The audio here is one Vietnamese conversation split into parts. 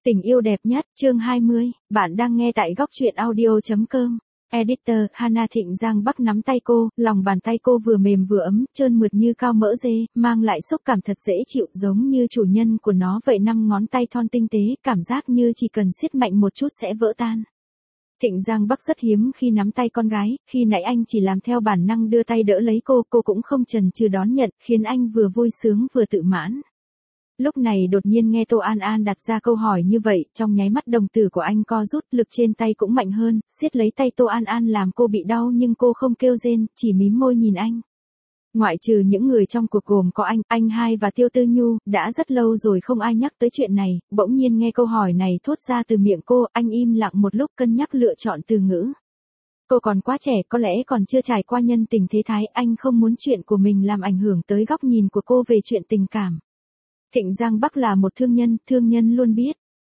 Tình yêu đẹp nhất, chương 20, bạn đang nghe tại góc truyện audio.com. Editor, Hana. Thịnh Giang Bắc nắm tay cô, lòng bàn tay cô vừa mềm vừa ấm, trơn mượt như cao mỡ dê, mang lại xúc cảm thật dễ chịu giống như chủ nhân của nó vậy. 5 ngón tay thon tinh tế, cảm giác như chỉ cần siết mạnh một chút sẽ vỡ tan. Thịnh Giang Bắc rất hiếm khi nắm tay con gái, khi nãy anh chỉ làm theo bản năng đưa tay đỡ lấy cô cũng không chần chừ đón nhận, khiến anh vừa vui sướng vừa tự mãn. Lúc này đột nhiên nghe Tô An An đặt ra câu hỏi như vậy, trong nháy mắt đồng tử của anh co rút, lực trên tay cũng mạnh hơn, siết lấy tay Tô An An làm cô bị đau nhưng cô không kêu rên, chỉ mím môi nhìn anh. Ngoại trừ những người trong cuộc gồm có anh hai và Tiêu Tư Nhu, đã rất lâu rồi không ai nhắc tới chuyện này, bỗng nhiên nghe câu hỏi này thốt ra từ miệng cô, anh im lặng một lúc cân nhắc lựa chọn từ ngữ. Cô còn quá trẻ, có lẽ còn chưa trải qua nhân tình thế thái, anh không muốn chuyện của mình làm ảnh hưởng tới góc nhìn của cô về chuyện tình cảm. Thịnh Giang Bắc là một thương nhân luôn biết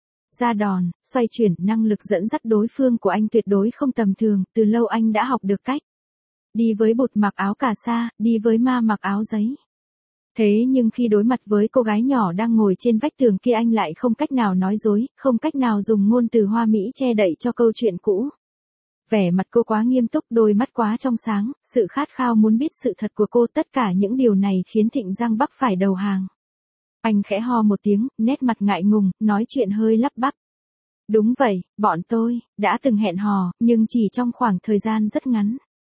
ra đòn, xoay chuyển, năng lực dẫn dắt đối phương của anh tuyệt đối không tầm thường, từ lâu anh đã học được cách đi với bụt mặc áo cà sa, đi với ma mặc áo giấy. Thế nhưng khi đối mặt với cô gái nhỏ đang ngồi trên vách tường kia anh lại không cách nào nói dối, không cách nào dùng ngôn từ hoa mỹ che đậy cho câu chuyện cũ. Vẻ mặt cô quá nghiêm túc, đôi mắt quá trong sáng, sự khát khao muốn biết sự thật của cô, tất cả những điều này khiến Thịnh Giang Bắc phải đầu hàng. Anh khẽ ho một tiếng, nét mặt ngại ngùng, nói chuyện hơi lắp bắp. Đúng vậy, bọn tôi đã từng hẹn hò, nhưng chỉ trong khoảng thời gian rất ngắn.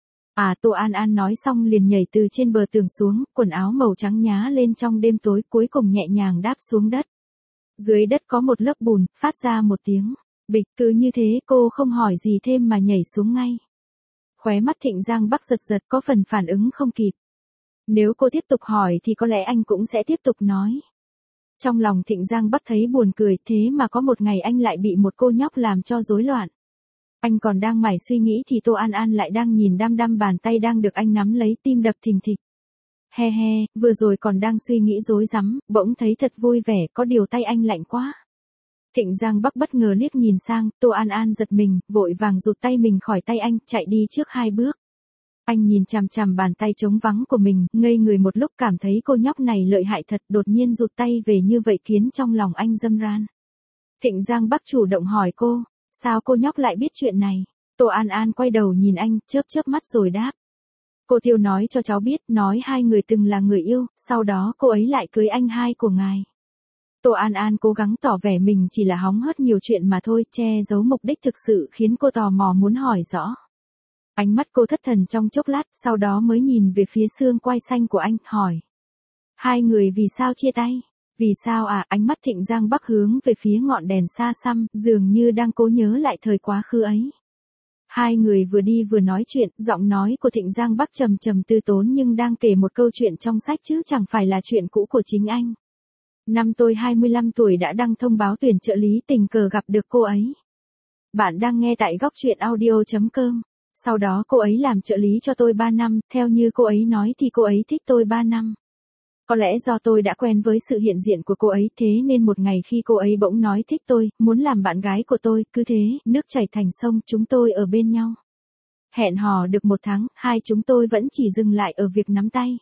Tô An An nói xong liền nhảy từ trên bờ tường xuống, quần áo màu trắng nhá lên trong đêm tối, cuối cùng nhẹ nhàng đáp xuống đất. Dưới đất có một lớp bùn, phát ra một tiếng bịch, cứ như thế cô không hỏi gì thêm mà nhảy xuống ngay. Khóe mắt Thịnh Giang Bắc giật giật, có phần phản ứng không kịp. Nếu cô tiếp tục hỏi thì có lẽ anh cũng sẽ tiếp tục nói. Trong lòng Thịnh Giang Bắc thấy buồn cười, thế mà có một ngày anh lại bị một cô nhóc làm cho rối loạn. Anh còn đang mải suy nghĩ thì Tô An An lại đang nhìn đăm đăm bàn tay đang được anh nắm lấy, tim đập thình thịch. He he, vừa rồi còn đang suy nghĩ rối rắm, bỗng thấy thật vui vẻ, có điều tay anh lạnh quá. Thịnh Giang Bắc bất ngờ liếc nhìn sang, Tô An An giật mình, vội vàng rụt tay mình khỏi tay anh, chạy đi trước 2 bước. Anh nhìn chằm chằm bàn tay trống vắng của mình, ngây người một lúc, cảm thấy cô nhóc này lợi hại thật, đột nhiên rụt tay về như vậy khiến trong lòng anh râm ran. Thịnh Giang Bắc chủ động hỏi cô, sao cô nhóc lại biết chuyện này? Tô An An quay đầu nhìn anh, chớp chớp mắt rồi đáp. Cô Tiêu nói cho cháu biết, nói hai người từng là người yêu, sau đó cô ấy lại cưới anh hai của ngài. Tô An An cố gắng tỏ vẻ mình chỉ là hóng hớt nhiều chuyện mà thôi, che giấu mục đích thực sự khiến cô tò mò muốn hỏi rõ. Ánh mắt cô thất thần trong chốc lát, sau đó mới nhìn về phía xương quai xanh của anh, hỏi. Hai người vì sao chia tay? Vì sao à? Ánh mắt Thịnh Giang Bắc hướng về phía ngọn đèn xa xăm, dường như đang cố nhớ lại thời quá khứ ấy. Hai người vừa đi vừa nói chuyện, giọng nói của Thịnh Giang Bắc trầm trầm tư tốn nhưng đang kể một câu chuyện trong sách chứ chẳng phải là chuyện cũ của chính anh. Năm tôi 25 tuổi đã đăng thông báo tuyển trợ lý, tình cờ gặp được cô ấy. Bạn đang nghe tại góc truyện audio.com. Sau đó cô ấy làm trợ lý cho tôi 3 năm, theo như cô ấy nói thì cô ấy thích tôi 3 năm. Có lẽ do tôi đã quen với sự hiện diện của cô ấy, thế nên một ngày khi cô ấy bỗng nói thích tôi, muốn làm bạn gái của tôi, cứ thế, nước chảy thành sông, chúng tôi ở bên nhau. Hẹn hò được 1 tháng, hai chúng tôi vẫn chỉ dừng lại ở việc nắm tay.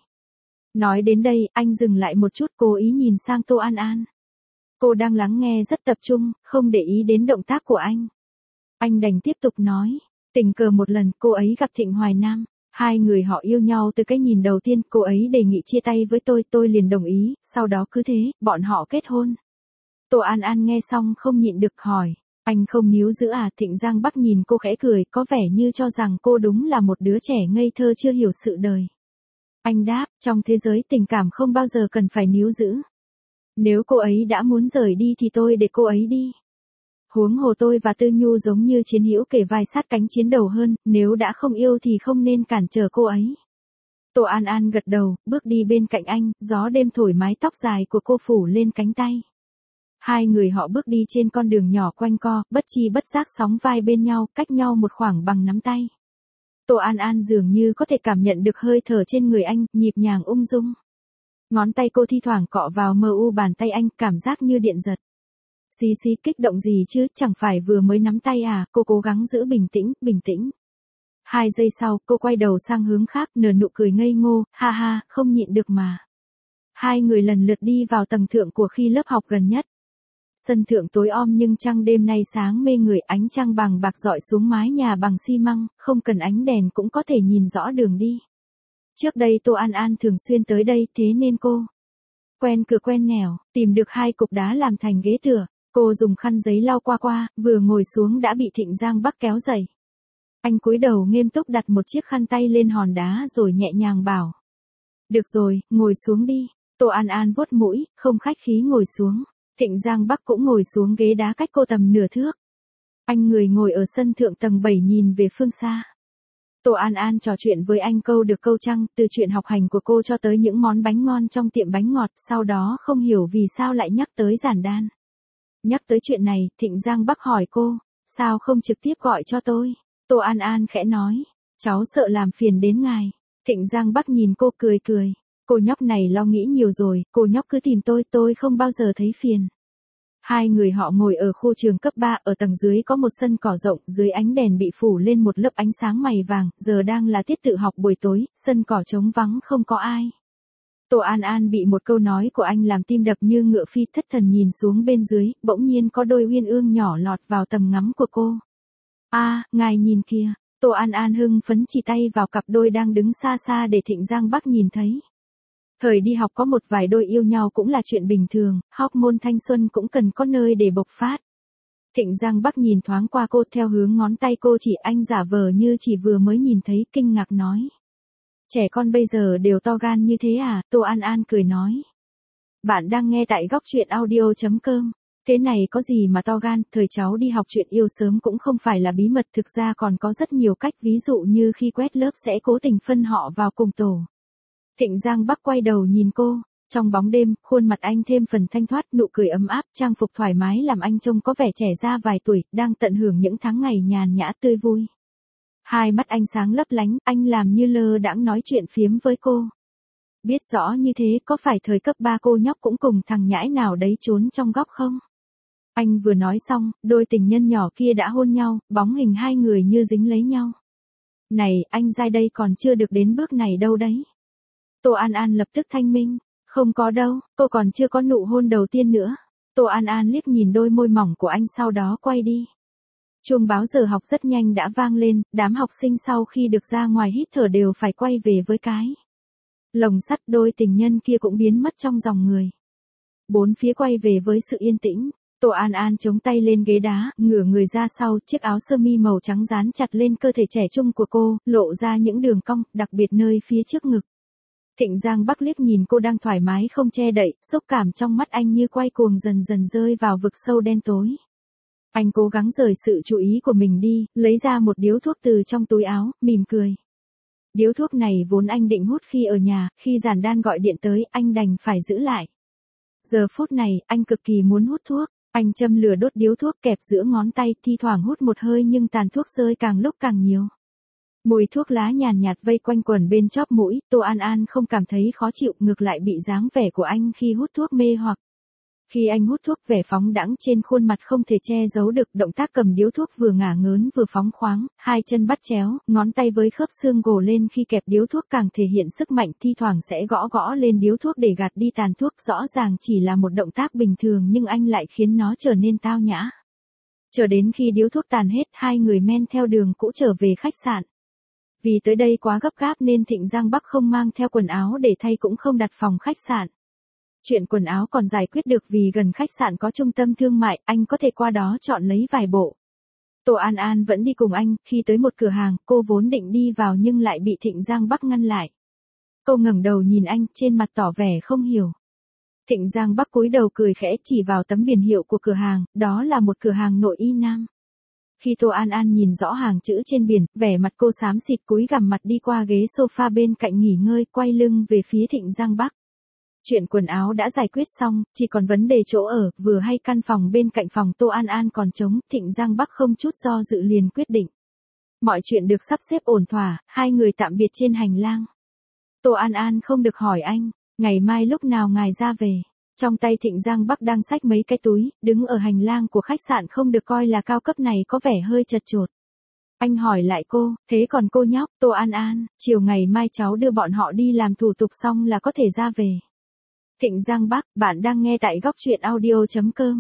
Nói đến đây, anh dừng lại một chút, cố ý nhìn sang Tô An An. Cô đang lắng nghe rất tập trung, không để ý đến động tác của anh. Anh đành tiếp tục nói. Tình cờ một lần, cô ấy gặp Thịnh Hoài Nam. Hai người họ yêu nhau từ cái nhìn đầu tiên, cô ấy đề nghị chia tay với tôi liền đồng ý, sau đó cứ thế, bọn họ kết hôn. Tô An An nghe xong không nhịn được hỏi, anh không níu giữ à? Thịnh Giang Bắc nhìn cô khẽ cười, có vẻ như cho rằng cô đúng là một đứa trẻ ngây thơ chưa hiểu sự đời. Anh đáp, trong thế giới tình cảm không bao giờ cần phải níu giữ. Nếu cô ấy đã muốn rời đi thì tôi để cô ấy đi. Huống hồ tôi và Tư Nhu giống như chiến hữu kề vai sát cánh chiến đầu hơn, nếu đã không yêu thì không nên cản trở cô ấy. Tô An An gật đầu, bước đi bên cạnh anh, gió đêm thổi mái tóc dài của cô phủ lên cánh tay. Hai người họ bước đi trên con đường nhỏ quanh co, bất chi bất giác sóng vai bên nhau, cách nhau một khoảng bằng nắm tay. Tô An An dường như có thể cảm nhận được hơi thở trên người anh, nhịp nhàng ung dung. Ngón tay cô thi thoảng cọ vào mờ u bàn tay anh, cảm giác như điện giật. Xí xí, kích động gì chứ, chẳng phải vừa mới nắm tay à? Cô cố gắng giữ bình tĩnh. 2 giây sau, cô quay đầu sang hướng khác, nở nụ cười ngây ngô, ha ha, không nhịn được mà. Hai người lần lượt đi vào tầng thượng của khi lớp học gần nhất. Sân thượng tối om nhưng trăng đêm nay sáng mê người, ánh trăng bằng bạc rọi xuống mái nhà bằng xi măng, không cần ánh đèn cũng có thể nhìn rõ đường đi. Trước đây Tô An An thường xuyên tới đây, thế nên cô quen cửa quen nẻo, tìm được 2 cục đá làm thành ghế tựa. Cô dùng khăn giấy lau qua, vừa ngồi xuống đã bị Thịnh Giang Bắc kéo dậy. Anh cúi đầu nghiêm túc đặt một chiếc khăn tay lên hòn đá rồi nhẹ nhàng bảo. Được rồi, ngồi xuống đi. Tô An An vuốt mũi, không khách khí ngồi xuống. Thịnh Giang Bắc cũng ngồi xuống ghế đá cách cô tầm nửa thước. Anh người ngồi ở sân thượng tầng 7 nhìn về phương xa. Tô An An trò chuyện với anh câu được câu trăng, từ chuyện học hành của cô cho tới những món bánh ngon trong tiệm bánh ngọt, sau đó không hiểu vì sao lại nhắc tới giản đan. Nhắc tới chuyện này, Thịnh Giang Bắc hỏi cô, sao không trực tiếp gọi cho tôi? Tô An An khẽ nói, cháu sợ làm phiền đến ngài. Thịnh Giang Bắc nhìn cô cười. Cô nhóc này lo nghĩ nhiều rồi, cô nhóc cứ tìm tôi không bao giờ thấy phiền. 2 người họ ngồi ở khu trường cấp 3, ở tầng dưới có một sân cỏ rộng, dưới ánh đèn bị phủ lên một lớp ánh sáng mày vàng, giờ đang là tiết tự học buổi tối, sân cỏ trống vắng không có ai. Tô An An bị một câu nói của anh làm tim đập như ngựa phi, thất thần nhìn xuống bên dưới, bỗng nhiên có đôi uyên ương nhỏ lọt vào tầm ngắm của cô. Ngài nhìn kìa. Tô An An hưng phấn chỉ tay vào cặp đôi đang đứng xa để Thịnh Giang Bắc nhìn thấy. Thời đi học có một vài đôi yêu nhau cũng là chuyện bình thường, hormone thanh xuân cũng cần có nơi để bộc phát. Thịnh Giang Bắc nhìn thoáng qua cô theo hướng ngón tay cô chỉ, anh giả vờ như chỉ vừa mới nhìn thấy, kinh ngạc nói. Trẻ con bây giờ đều to gan như thế à? Tô An An cười nói. Bạn đang nghe tại góc truyện audio.com. Thế này có gì mà to gan, thời cháu đi học chuyện yêu sớm cũng không phải là bí mật, thực ra còn có rất nhiều cách, ví dụ như khi quét lớp sẽ cố tình phân họ vào cùng tổ. Thịnh Giang Bắc quay đầu nhìn cô, trong bóng đêm, khuôn mặt anh thêm phần thanh thoát, nụ cười ấm áp, trang phục thoải mái làm anh trông có vẻ trẻ ra vài tuổi, đang tận hưởng những tháng ngày nhàn nhã tươi vui. 2 mắt anh sáng lấp lánh, anh làm như lơ đãng nói chuyện phiếm với cô. Biết rõ như thế, có phải thời cấp 3 cô nhóc cũng cùng thằng nhãi nào đấy trốn trong góc không? Anh vừa nói xong, đôi tình nhân nhỏ kia đã hôn nhau, bóng hình 2 người như dính lấy nhau. Này, anh dai đây còn chưa được đến bước này đâu đấy. Tô An An lập tức thanh minh, không có đâu, cô còn chưa có nụ hôn đầu tiên nữa. Tô An An liếc nhìn đôi môi mỏng của anh sau đó quay đi. Chuông báo giờ học rất nhanh đã vang lên, đám học sinh sau khi được ra ngoài hít thở đều phải quay về với cái lồng sắt, đôi tình nhân kia cũng biến mất trong dòng người. 4 phía quay về với sự yên tĩnh. Tô An An chống tay lên ghế đá, ngửa người ra sau, chiếc áo sơ mi màu trắng dán chặt lên cơ thể trẻ trung của cô, lộ ra những đường cong, đặc biệt nơi phía trước ngực. Thịnh Giang Bắc liếc nhìn cô đang thoải mái không che đậy, xúc cảm trong mắt anh như quay cuồng dần dần rơi vào vực sâu đen tối. Anh cố gắng rời sự chú ý của mình đi, lấy ra một điếu thuốc từ trong túi áo, mỉm cười. Điếu thuốc này vốn anh định hút khi ở nhà, khi giản đan gọi điện tới, anh đành phải giữ lại. Giờ phút này, anh cực kỳ muốn hút thuốc. Anh châm lửa đốt điếu thuốc kẹp giữa ngón tay, thi thoảng hút một hơi nhưng tàn thuốc rơi càng lúc càng nhiều. Mùi thuốc lá nhàn nhạt vây quanh quần bên chóp mũi, Tô An An không cảm thấy khó chịu, ngược lại bị dáng vẻ của anh khi hút thuốc mê hoặc. Khi anh hút thuốc, vẻ phóng đãng trên khuôn mặt không thể che giấu được, động tác cầm điếu thuốc vừa ngả ngớn vừa phóng khoáng, 2 chân bắt chéo, ngón tay với khớp xương gồ lên khi kẹp điếu thuốc càng thể hiện sức mạnh, thi thoảng sẽ gõ lên điếu thuốc để gạt đi tàn thuốc, rõ ràng chỉ là một động tác bình thường nhưng anh lại khiến nó trở nên tao nhã. Chờ đến khi điếu thuốc tàn hết, 2 người men theo đường cũ trở về khách sạn. Vì tới đây quá gấp gáp nên Thịnh Giang Bắc không mang theo quần áo để thay cũng không đặt phòng khách sạn. Chuyện quần áo còn giải quyết được vì gần khách sạn có trung tâm thương mại, anh có thể qua đó chọn lấy vài bộ. Tô An An vẫn đi cùng anh, khi tới một cửa hàng, cô vốn định đi vào nhưng lại bị Thịnh Giang Bắc ngăn lại. Cô ngẩng đầu nhìn anh, trên mặt tỏ vẻ không hiểu. Thịnh Giang Bắc cúi đầu cười khẽ chỉ vào tấm biển hiệu của cửa hàng, đó là một cửa hàng nội y nam. Khi Tô An An nhìn rõ hàng chữ trên biển, vẻ mặt cô xám xịt cúi gằm mặt đi qua ghế sofa bên cạnh nghỉ ngơi, quay lưng về phía Thịnh Giang Bắc. Chuyện quần áo đã giải quyết xong, chỉ còn vấn đề chỗ ở, vừa hay căn phòng bên cạnh phòng Tô An An còn trống, Thịnh Giang Bắc không chút do dự liền quyết định. Mọi chuyện được sắp xếp ổn thỏa, 2 người tạm biệt trên hành lang. Tô An An không được hỏi anh, ngày mai lúc nào ngài ra về. Trong tay Thịnh Giang Bắc đang xách mấy cái túi, đứng ở hành lang của khách sạn không được coi là cao cấp này có vẻ hơi chật chội. Anh hỏi lại cô, thế còn cô nhóc, Tô An An, chiều ngày mai cháu đưa bọn họ đi làm thủ tục xong là có thể ra về. Thịnh Giang Bắc, bạn đang nghe tại góc truyện audio.com.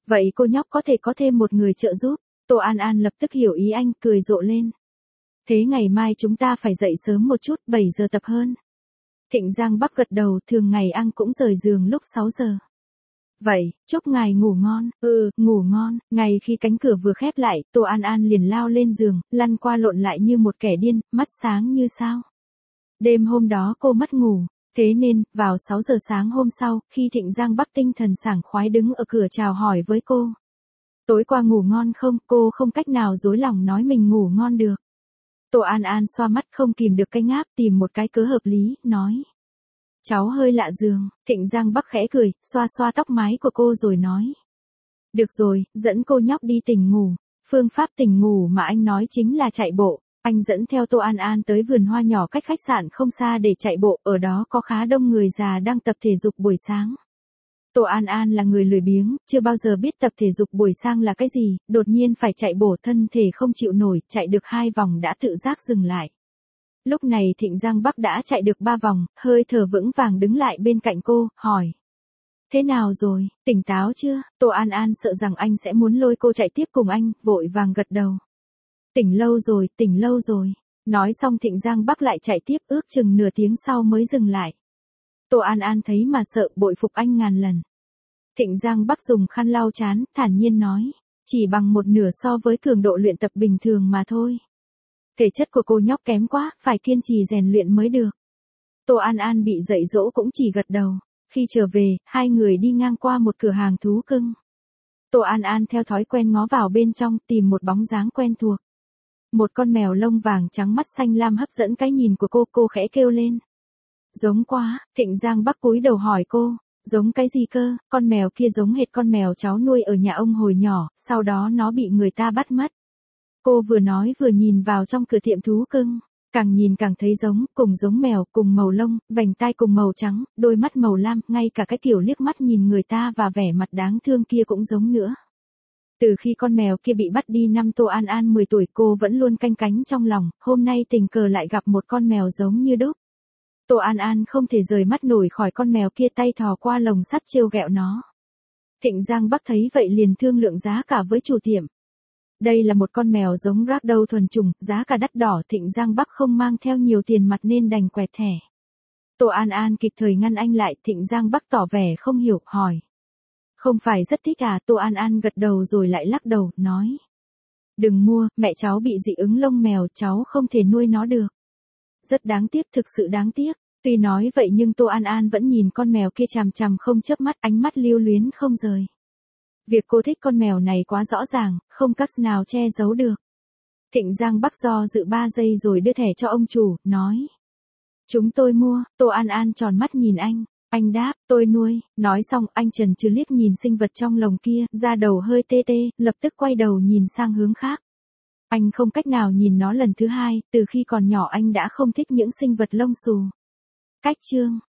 Vậy cô nhóc có thể có thêm một người trợ giúp. Tô An An lập tức hiểu ý anh, cười rộ lên. Thế ngày mai chúng ta phải dậy sớm một chút, 7 giờ tập hơn. Thịnh Giang Bắc gật đầu, thường ngày anh cũng rời giường lúc 6 giờ. Vậy, chúc ngài ngủ ngon. Ngủ ngon. Ngay khi cánh cửa vừa khép lại, Tô An An liền lao lên giường, lăn qua lộn lại như một kẻ điên, mắt sáng như sao. Đêm hôm đó cô mất ngủ. Thế nên, vào 6 giờ sáng hôm sau, khi Thịnh Giang Bắc tinh thần sảng khoái đứng ở cửa chào hỏi với cô. Tối qua ngủ ngon không? Cô không cách nào dối lòng nói mình ngủ ngon được. Tô An An xoa mắt không kìm được cái ngáp, tìm một cái cớ hợp lý, nói. Cháu hơi lạ giường. Thịnh Giang Bắc khẽ cười, xoa xoa tóc mái của cô rồi nói. Được rồi, dẫn cô nhóc đi tỉnh ngủ. Phương pháp tỉnh ngủ mà anh nói chính là chạy bộ. Anh dẫn theo Tô An An tới vườn hoa nhỏ cách khách sạn không xa để chạy bộ, ở đó có khá đông người già đang tập thể dục buổi sáng. Tô An An là người lười biếng, chưa bao giờ biết tập thể dục buổi sáng là cái gì, đột nhiên phải chạy bộ thân thể không chịu nổi, chạy được 2 vòng đã tự giác dừng lại. Lúc này Thịnh Giang Bắc đã chạy được 3 vòng, hơi thở vững vàng đứng lại bên cạnh cô, hỏi. Thế nào rồi, tỉnh táo chưa? Tô An An sợ rằng anh sẽ muốn lôi cô chạy tiếp cùng anh, vội vàng gật đầu. Tỉnh lâu rồi. Nói xong Thịnh Giang Bắc lại chạy tiếp, ước chừng nửa tiếng sau mới dừng lại. Tô An An thấy mà sợ, bội phục anh ngàn lần. Thịnh Giang Bắc dùng khăn lau trán, thản nhiên nói. Chỉ bằng một nửa so với cường độ luyện tập bình thường mà thôi. Thể chất của cô nhóc kém quá, phải kiên trì rèn luyện mới được. Tô An An bị dạy dỗ cũng chỉ gật đầu. Khi trở về, hai người đi ngang qua một cửa hàng thú cưng. Tô An An theo thói quen ngó vào bên trong, tìm một bóng dáng quen thuộc. Một con mèo lông vàng trắng mắt xanh lam hấp dẫn cái nhìn của cô khẽ kêu lên. Giống quá. Thịnh Giang Bắc cúi đầu hỏi cô. Giống cái gì cơ? Con mèo kia giống hệt con mèo cháu nuôi ở nhà ông hồi nhỏ, sau đó nó bị người ta bắt mất. Cô vừa nói vừa nhìn vào trong cửa tiệm thú cưng. Càng nhìn càng thấy giống, cùng giống mèo, cùng màu lông, vành tai cùng màu trắng, đôi mắt màu lam, ngay cả cái kiểu liếc mắt nhìn người ta và vẻ mặt đáng thương kia cũng giống nữa. Từ khi con mèo kia bị bắt đi năm Tô An An 10 tuổi cô vẫn luôn canh cánh trong lòng, hôm nay tình cờ lại gặp một con mèo giống như đúc. Tô An An không thể rời mắt nổi khỏi con mèo kia, tay thò qua lồng sắt trêu ghẹo nó. Thịnh Giang Bắc thấy vậy liền thương lượng giá cả với chủ tiệm. Đây là một con mèo giống ragdoll thuần chủng, giá cả đắt đỏ, Thịnh Giang Bắc không mang theo nhiều tiền mặt nên đành quẹt thẻ. Tô An An kịp thời ngăn anh lại, Thịnh Giang Bắc tỏ vẻ không hiểu, hỏi. Không phải rất thích à? Tô An An gật đầu rồi lại lắc đầu, nói. Đừng mua, mẹ cháu bị dị ứng lông mèo, cháu không thể nuôi nó được. Rất đáng tiếc, thực sự đáng tiếc. Tuy nói vậy nhưng Tô An An vẫn nhìn con mèo kia chằm chằm không chớp mắt, ánh mắt lưu luyến không rời. Việc cô thích con mèo này quá rõ ràng, không cách nào che giấu được. Thịnh Giang Bắc do dự 3 giây rồi đưa thẻ cho ông chủ, nói. Chúng tôi mua. Tô An An tròn mắt nhìn anh. Anh đáp, tôi nuôi. Nói xong anh chần chừ liếc nhìn sinh vật trong lồng kia, da đầu hơi tê tê, lập tức quay đầu nhìn sang hướng khác. Anh không cách nào nhìn nó lần thứ hai, từ khi còn nhỏ anh đã không thích những sinh vật lông xù. Cách chương